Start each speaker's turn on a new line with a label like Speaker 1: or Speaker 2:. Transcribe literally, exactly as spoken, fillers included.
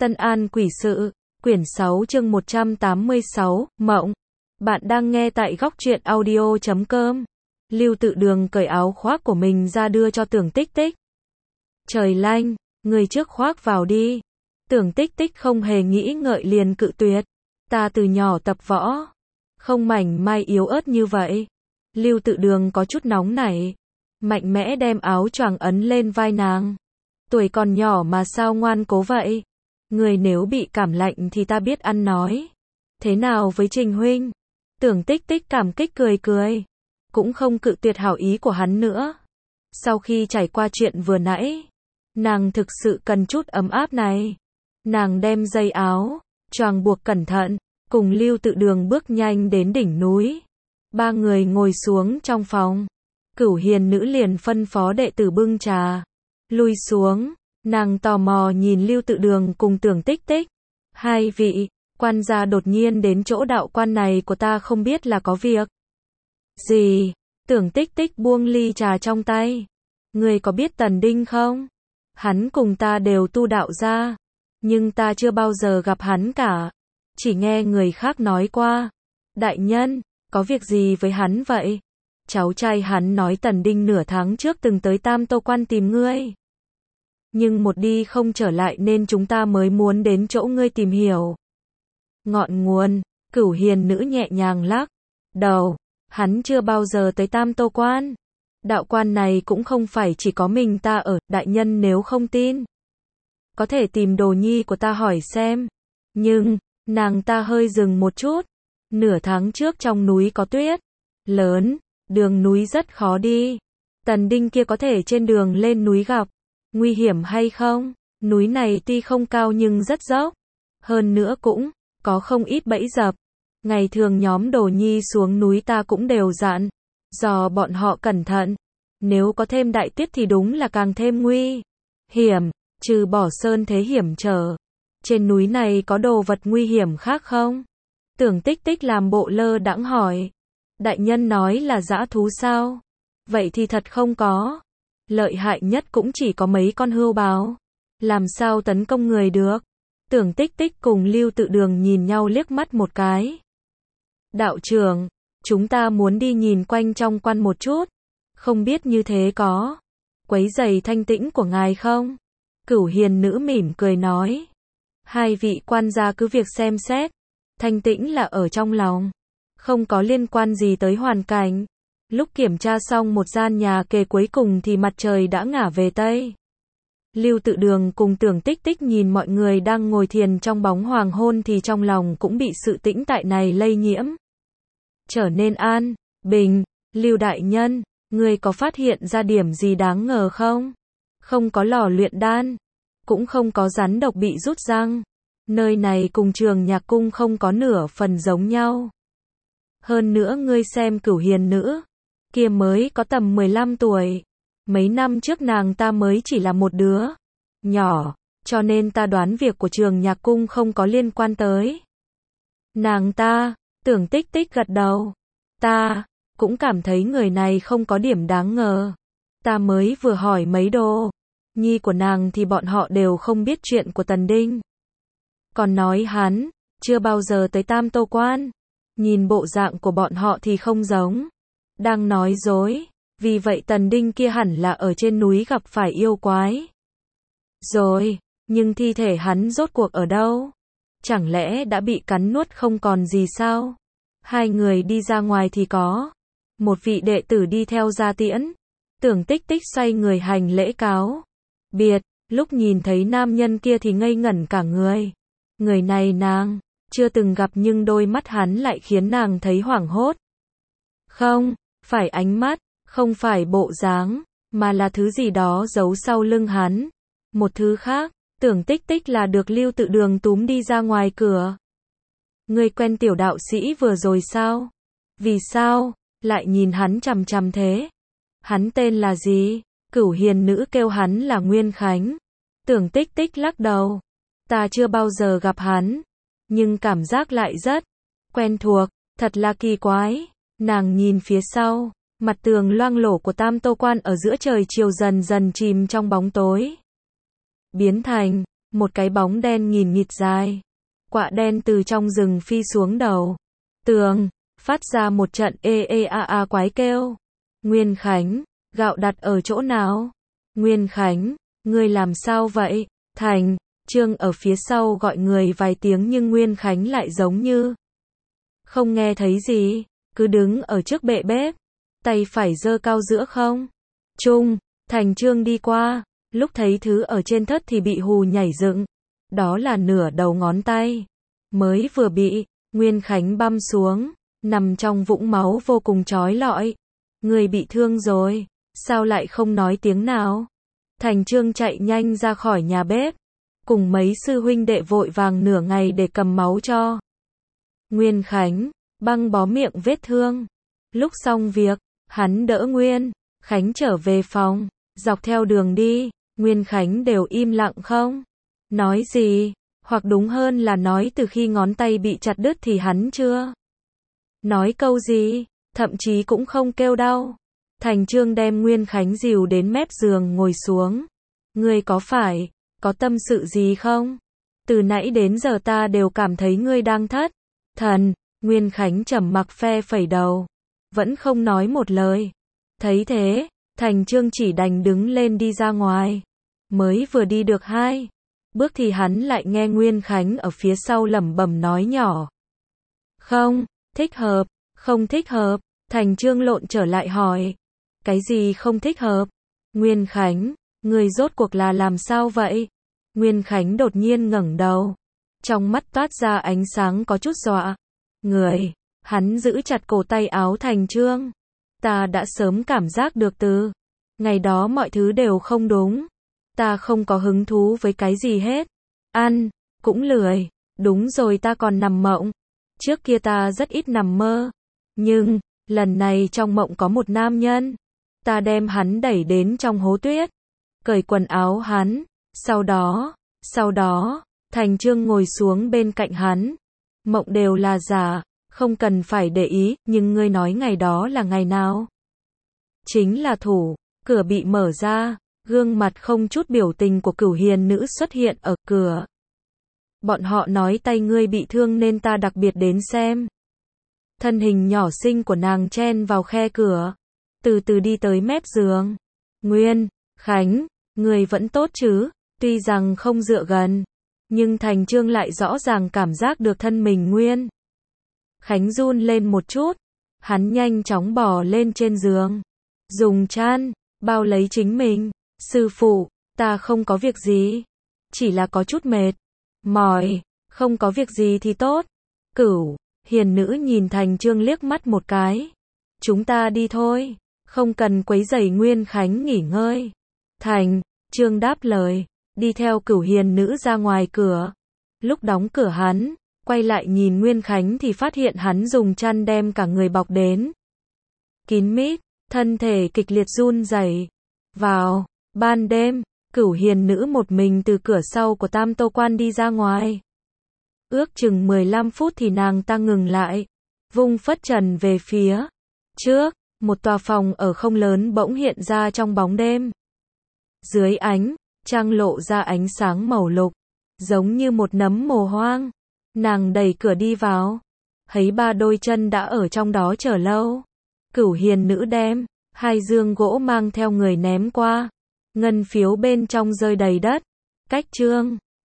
Speaker 1: Tân An Quỷ Sự, quyển sáu chương một trăm tám mươi sáu, Mộng. Bạn đang nghe tại góc truyện audio chấm com. Lưu Tự Đường cởi áo khoác của mình ra đưa cho Tưởng Tích Tích. Trời lanh, người trước khoác vào đi. Tưởng Tích Tích không hề nghĩ ngợi liền cự tuyệt. Ta từ nhỏ tập võ, không mảnh mai yếu ớt như vậy. Lưu Tự Đường có chút nóng nảy, mạnh mẽ đem áo choàng ấn lên vai nàng. Tuổi còn nhỏ mà sao ngoan cố vậy? Người nếu bị cảm lạnh thì ta biết ăn nói. Thế nào với Trình huynh? Tưởng Tích Tích cảm kích cười cười, cũng không cự tuyệt hảo ý của hắn nữa. Sau khi trải qua chuyện vừa nãy, nàng thực sự cần chút ấm áp này. Nàng đem dây áo choàng buộc cẩn thận, cùng Lưu Tự Đường bước nhanh đến đỉnh núi. Ba người ngồi xuống trong phòng. Cửu Hiền nữ liền phân phó đệ tử bưng trà. Lui xuống, nàng tò mò nhìn Lưu Tự Đường cùng Tưởng Tích Tích. Hai vị, quan gia đột nhiên đến chỗ đạo quan này của ta không biết là có việc gì? Tưởng Tích Tích buông ly trà trong tay. Người có biết Tần Đinh không? Hắn cùng ta đều tu đạo gia, nhưng ta chưa bao giờ gặp hắn cả. Chỉ nghe người khác nói qua. Đại nhân, có việc gì với hắn vậy? Cháu trai hắn nói Tần Đinh nửa tháng trước từng tới Tam Tô Quan tìm ngươi, nhưng một đi không trở lại nên chúng ta mới muốn đến chỗ ngươi tìm hiểu ngọn nguồn. Cửu Hiền nữ nhẹ nhàng lắc đầu. Hắn chưa bao giờ tới Tam Tô Quan. Đạo quan này cũng không phải chỉ có mình ta ở. Đại nhân nếu không tin, có thể tìm đồ nhi của ta hỏi xem. Nhưng, nàng ta hơi dừng một chút. Nửa tháng trước trong núi có tuyết lớn, đường núi rất khó đi. Tần Đinh kia có thể trên đường lên núi gặp nguy hiểm hay không? Núi này tuy không cao nhưng rất dốc, hơn nữa cũng có không ít bẫy dập. Ngày thường nhóm đồ nhi xuống núi ta cũng đều dặn dò bọn họ cẩn thận. Nếu có thêm đại tuyết thì đúng là càng thêm nguy hiểm. Trừ bỏ sơn thế hiểm trở, trên núi này có đồ vật nguy hiểm khác không? Tưởng Tích Tích làm bộ lơ đãng hỏi. Đại nhân nói là dã thú sao? Vậy thì thật không có. Lợi hại nhất cũng chỉ có mấy con hươu báo. Làm sao tấn công người được? Tưởng Tích Tích cùng Lưu Tự Đường nhìn nhau liếc mắt một cái. Đạo trưởng, chúng ta muốn đi nhìn quanh trong quan một chút. Không biết như thế có quấy rầy thanh tĩnh của ngài không? Cửu Hiền nữ mỉm cười nói. Hai vị quan gia cứ việc xem xét. Thanh tĩnh là ở trong lòng, không có liên quan gì tới hoàn cảnh. Lúc kiểm tra xong một gian nhà kề cuối cùng thì mặt trời đã ngả về Tây. Lưu Tự Đường cùng Tưởng Tích Tích nhìn mọi người đang ngồi thiền trong bóng hoàng hôn thì trong lòng cũng bị sự tĩnh tại này lây nhiễm, trở nên an bình. Lưu đại nhân, ngươi có phát hiện ra điểm gì đáng ngờ không? Không có lò luyện đan, cũng không có rắn độc bị rút răng. Nơi này cùng Trường Nhạc Cung không có nửa phần giống nhau. Hơn nữa ngươi xem Cửu Hiền nữ kia mới có tầm mười lăm tuổi. Mấy năm trước nàng ta mới chỉ là một đứa nhỏ, cho nên ta đoán việc của Trường Nhạc Cung không có liên quan tới nàng ta. Tưởng Tích Tích gật đầu. Ta cũng cảm thấy người này không có điểm đáng ngờ. Ta mới vừa hỏi mấy đồ nhi của nàng thì bọn họ đều không biết chuyện của Tần Đinh. Còn nói hắn chưa bao giờ tới Tam Tô Quan. Nhìn bộ dạng của bọn họ thì không giống đang nói dối. Vì vậy Tần Đinh kia hẳn là ở trên núi gặp phải yêu quái rồi. Nhưng thi thể hắn rốt cuộc ở đâu? Chẳng lẽ đã bị cắn nuốt không còn gì sao? Hai người đi ra ngoài thì có một vị đệ tử đi theo ra tiễn. Tưởng Tích Tích xoay người hành lễ cáo biệt. Lúc nhìn thấy nam nhân kia thì ngây ngẩn cả người. Người này nàng chưa từng gặp nhưng đôi mắt hắn lại khiến nàng thấy hoảng hốt. Không phải ánh mắt, không phải bộ dáng, mà là thứ gì đó giấu sau lưng hắn. Một thứ khác. Tưởng Tích Tích là được Lưu Tự Đường túm đi ra ngoài cửa. Ngươi quen tiểu đạo sĩ vừa rồi sao? Vì sao lại nhìn hắn chằm chằm thế? Hắn tên là gì? Cửu Hiền nữ kêu hắn là Nguyên Khánh. Tưởng Tích Tích lắc đầu. Ta chưa bao giờ gặp hắn, nhưng cảm giác lại rất quen thuộc. Thật là kỳ quái. Nàng nhìn phía sau, mặt tường loang lổ của Tam Tô Quan ở giữa trời chiều dần dần chìm trong bóng tối, biến thành Một cái bóng đen nghìn nghịt dài. Quạ đen từ trong rừng phi xuống đầu tường, phát ra một trận ê ê a a quái kêu. Nguyên Khánh, gạo đặt ở chỗ nào? Nguyên Khánh, ngươi làm sao vậy? Thành Trương ở phía sau gọi người vài tiếng nhưng Nguyên Khánh lại giống như không nghe thấy gì, cứ đứng ở trước bệ bếp, tay phải giơ cao giữa không trung. Thành Trương đi qua, lúc thấy thứ ở trên thớt thì bị hù nhảy dựng. Đó là nửa đầu ngón tay, mới vừa bị Nguyên Khánh băm xuống, nằm trong vũng máu vô cùng chói lọi. Người bị thương rồi, sao lại không nói tiếng nào? Thành Trương chạy nhanh ra khỏi nhà bếp, cùng mấy sư huynh đệ vội vàng nửa ngày để cầm máu cho Nguyên Khánh, băng bó miệng vết thương. Lúc xong việc, hắn đỡ Nguyên Khánh trở về phòng, dọc theo đường đi, Nguyên Khánh đều im lặng không nói gì, hoặc đúng hơn là nói từ khi ngón tay bị chặt đứt thì hắn chưa nói câu gì, thậm chí cũng không kêu đau. Thành Trương đem Nguyên Khánh dìu đến mép giường ngồi xuống. Ngươi có phải có tâm sự gì không? Từ nãy đến giờ ta đều cảm thấy ngươi đang thất thần. Nguyên Khánh trầm mặc phe phẩy đầu, vẫn không nói một lời. Thấy thế, Thành Trương chỉ đành đứng lên đi ra ngoài. Mới vừa đi được hai bước thì hắn lại nghe Nguyên Khánh ở phía sau lẩm bẩm nói nhỏ. Không thích hợp, không thích hợp. Thành Trương lộn trở lại hỏi. Cái gì không thích hợp? Nguyên Khánh, người rốt cuộc là làm sao vậy? Nguyên Khánh đột nhiên ngẩng đầu, trong mắt toát ra ánh sáng có chút dọa người. Hắn giữ chặt cổ tay áo Thành Trương. Ta đã sớm cảm giác được từ ngày đó mọi thứ đều không đúng. Ta không có hứng thú với cái gì hết. Ăn, cũng lười. Đúng rồi, ta còn nằm mộng. Trước kia ta rất ít nằm mơ. Nhưng, lần này trong mộng có một nam nhân. Ta đem hắn đẩy đến trong hố tuyết. Cởi quần áo hắn. Sau đó, sau đó, Thành Trương ngồi xuống bên cạnh hắn. Mộng đều là giả, không cần phải để ý, nhưng ngươi nói ngày đó là ngày nào? Chính là thủ, cửa bị mở ra, gương mặt không chút biểu tình của Cửu Hiền nữ xuất hiện ở cửa. Bọn họ nói tay ngươi bị thương nên ta đặc biệt đến xem. Thân hình nhỏ xinh của nàng chen vào khe cửa, từ từ đi tới mép giường. Nguyên Khánh, người vẫn tốt chứ? Tuy rằng không dựa gần, nhưng Thành Trương lại rõ ràng cảm giác được thân mình Nguyên Khánh run lên một chút. Hắn nhanh chóng bò lên trên giường, dùng chăn bao lấy chính mình. Sư phụ, ta không có việc gì, chỉ là có chút mệt mỏi. Không có việc gì thì tốt. Cửu Hiền nữ nhìn Thành Trương liếc mắt một cái. Chúng ta đi thôi, không cần quấy rầy Nguyên Khánh nghỉ ngơi. Thành Trương đáp lời, đi theo Cửu Hiền nữ ra ngoài cửa. Lúc đóng cửa hắn quay lại nhìn Nguyên Khánh thì phát hiện hắn dùng chăn đem cả người bọc đến kín mít, thân thể kịch liệt run rẩy. Vào ban đêm, Cửu Hiền nữ một mình từ cửa sau của Tam Tô Quan đi ra ngoài. Ước chừng mười lăm phút thì nàng ta ngừng lại, vung phất trần về phía trước. Một tòa phòng ở không lớn bỗng hiện ra trong bóng đêm. Dưới ánh trăng lộ ra ánh sáng màu lục, giống như một nấm mồ hoang. Nàng đẩy cửa đi vào, thấy ba đôi chân đã ở trong đó chờ lâu. Cửu Hiền nữ đem hai dương gỗ mang theo người ném qua. Ngân phiếu bên trong rơi đầy đất. Cách Trương